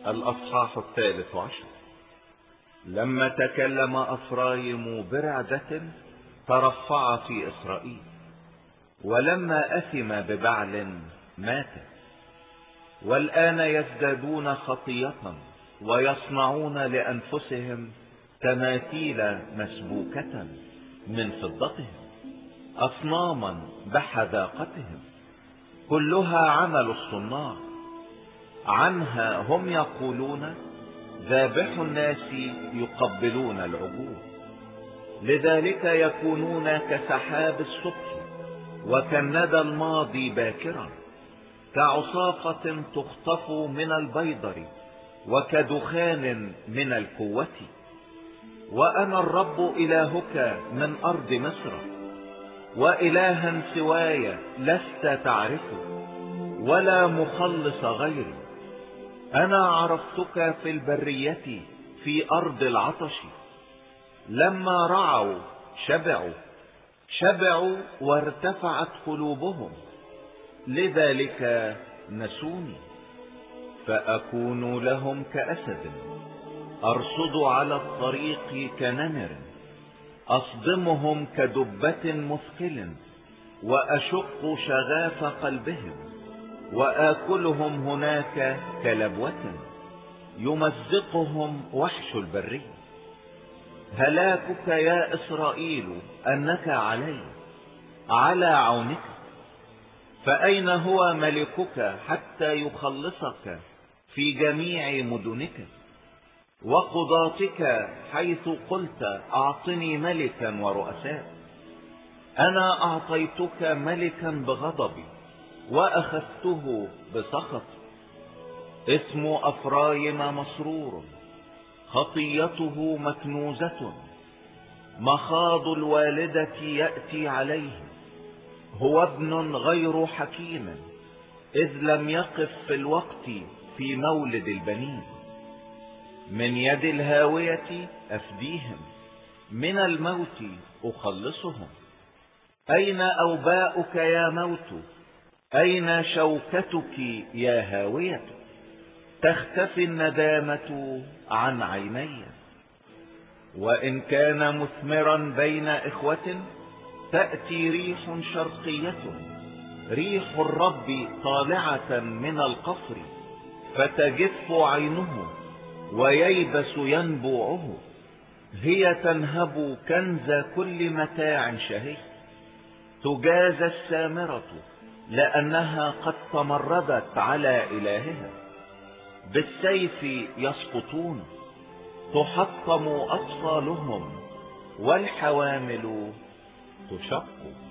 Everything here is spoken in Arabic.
الأصحاح 13. لما تكلم أفرايم برعدة ترفع في إسرائيل، ولما أثم ببعل مات. والآن يزدادون خطية ويصنعون لأنفسهم تماثيل مسبوكة من فضتهم، أصناما بحذاقتهم، كلها عمل الصناع. عنها هم يقولون ذابح الناس يقبلون العجول. لذلك يكونون كسحاب الصبح وكالندى الماضي باكرا، كعصافة تخطف من البيضر وكدخان من الكوة. وأنا الرب إلهك من أرض مصر، وإلها سواي لست تعرفه، ولا مخلص غيري. أنا عرفتك في البرية في أرض العطش. لما رعوا شبعوا وارتفعت قلوبهم، لذلك نسوني. فأكون لهم كأسد، أرصد على الطريق كنمر، أصدمهم كدبة مثقل، وأشق شغاف قلبهم، وآكلهم هناك كلبوة، يمزقهم وحش البرية. هلاكك يا إسرائيل أنك على عونك. فأين هو ملكك حتى يخلصك في جميع مدنك وقضاتك، حيث قلت أعطني ملكا ورؤساء؟ أنا أعطيتك ملكا بغضبي وأخذته بسخط. اسم أفرايم مسرور، خطيته مكنوزة، مخاض الوالدة يأتي عليه. هو ابن غير حكيم، إذ لم يقف في الوقت في مولد البنين. من يد الهاوية أفديهم، من الموت أخلصهم. أين أوباؤك يا موت؟ أين شوكتك يا هاوية؟ تختفي الندامة عن عيني. وإن كان مثمرا بين إخوة، تأتي ريح شرقية، ريح الرب طالعة من القفر، فتجف عينه وييبس ينبوعه. هي تنهب كنز كل متاع شهي، تجازى السامرة لأنها قد تمردت على إلهها. بالسيف يسقطون، تحطم أطفالهم، والحوامل تشق.